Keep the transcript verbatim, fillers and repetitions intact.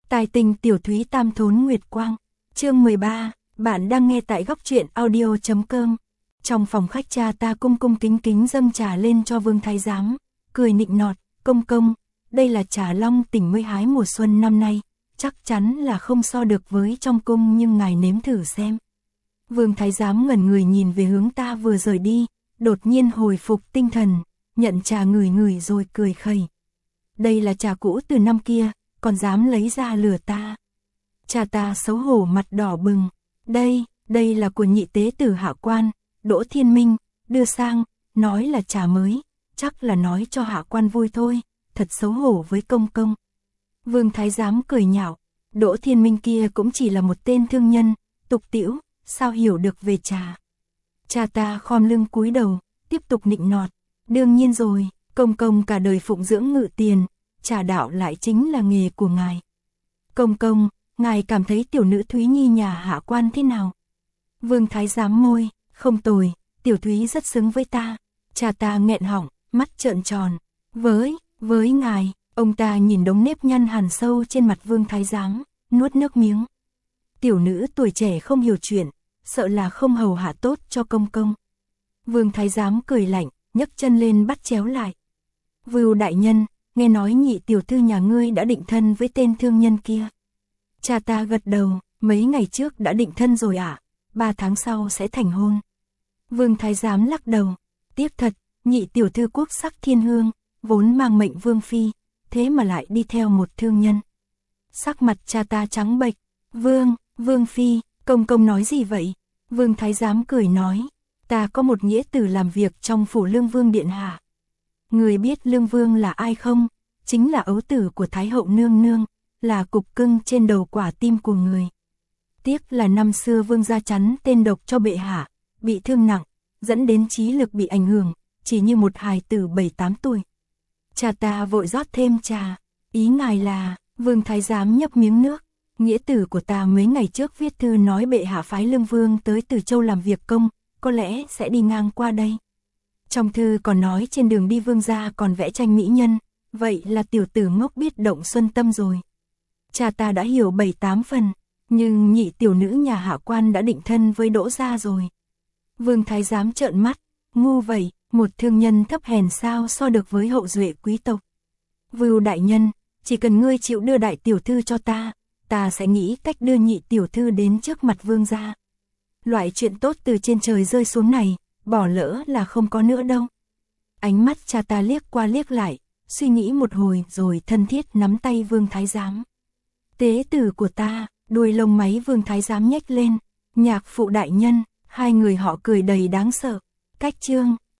Tài tình tiểu thúy tam thốn nguyệt quang. Chương mười ba, bạn đang nghe tại góc truyện audio chấm com. Trong phòng khách, cha ta cung cung kính kính dâng trà lên cho Vương Thái Giám, cười nịnh nọt, "Công công, đây là trà long tỉnh mới hái mùa xuân năm nay, chắc chắn là không so được với trong cung, nhưng ngài nếm thử xem." Vương Thái Giám ngẩn người nhìn về hướng ta vừa rời đi, đột nhiên hồi phục tinh thần, nhận trà ngửi ngửi rồi cười khẩy. "Đây là trà cũ từ năm kia, còn dám lấy ra lừa ta." Cha ta xấu hổ mặt đỏ bừng. Đây, đây là của nhị tế tử Hạ Quan, Đỗ Thiên Minh, đưa sang, nói là trà mới, chắc là nói cho Hạ Quan vui thôi, thật xấu hổ với công công." Vương Thái Giám cười nhạo, Đỗ Thiên Minh kia cũng chỉ là một tên thương nhân, tục tĩu, sao hiểu được về trà. Cha ta khom lưng cúi đầu, tiếp tục nịnh nọt, "Đương nhiên rồi, công công cả đời phụng dưỡng ngự tiền, trà đạo lại chính là nghề của ngài. Công công, ngài cảm thấy tiểu nữ Thúy Nhi nhà Hạ Quan thế nào?" Vương Thái Giám môi, "Không tồi, tiểu Thúy rất xứng với ta." Cha ta nghẹn họng, mắt trợn tròn. Với, với ngài, ông ta nhìn đống nếp nhăn hằn sâu trên mặt Vương Thái Giám, nuốt nước miếng. Tiểu nữ tuổi trẻ không hiểu chuyện, sợ là không hầu hạ tốt cho công công. Vương Thái Giám cười lạnh, nhấc chân lên bắt chéo lại. "Vưu đại nhân, nghe nói nhị tiểu thư nhà ngươi đã định thân với tên thương nhân kia." Cha ta gật đầu, "Mấy ngày trước đã định thân rồi ạ, à? Ba tháng sau sẽ thành hôn." Vương Thái Giám lắc đầu, "Tiếc thật, nhị tiểu thư quốc sắc thiên hương, vốn mang mệnh vương phi, thế mà lại đi theo một thương nhân." Sắc mặt cha ta trắng bệch. "Vương, vương phi, công công nói gì vậy?" Vương Thái Giám cười nói, "Ta có một nghĩa tử làm việc trong phủ Lương Vương điện hạ. Người biết Lương Vương là ai không? Chính là ấu tử của Thái hậu nương nương, là cục cưng trên đầu quả tim của người. Tiếc là năm xưa Vương gia chắn tên độc cho bệ hạ, bị thương nặng, dẫn đến trí lực bị ảnh hưởng, chỉ như một hài tử bảy tám tuổi." Cha ta vội rót thêm trà, "Ý ngài là..." Vương Thái Giám nhấp miếng nước, "Nghĩa tử của ta mấy ngày trước viết thư nói bệ hạ phái Lương Vương tới Từ Châu làm việc công, có lẽ sẽ đi ngang qua đây. Trong thư còn nói trên đường đi Vương gia còn vẽ tranh mỹ nhân, vậy là tiểu tử ngốc biết động xuân tâm rồi." Cha ta đã hiểu bảy tám phần, nhưng nhị tiểu nữ nhà Hạ Quan đã định thân với Đỗ gia rồi. Vương Thái Giám trợn mắt, "Ngu vậy, một thương nhân thấp hèn sao so được với hậu duệ quý tộc. Vưu đại nhân, chỉ cần ngươi chịu đưa đại tiểu thư cho ta, ta sẽ nghĩ cách đưa nhị tiểu thư đến trước mặt vương gia. Loại chuyện tốt từ trên trời rơi xuống này, bỏ lỡ là không có nữa đâu." Ánh mắt cha ta liếc qua liếc lại, suy nghĩ một hồi rồi thân thiết nắm tay Vương Thái Giám. "Tế tử của ta." Đuôi lông máy Vương Thái Giám nhếch lên, "Nhạc phụ đại nhân." Hai người họ cười đầy đáng sợ. Cách chương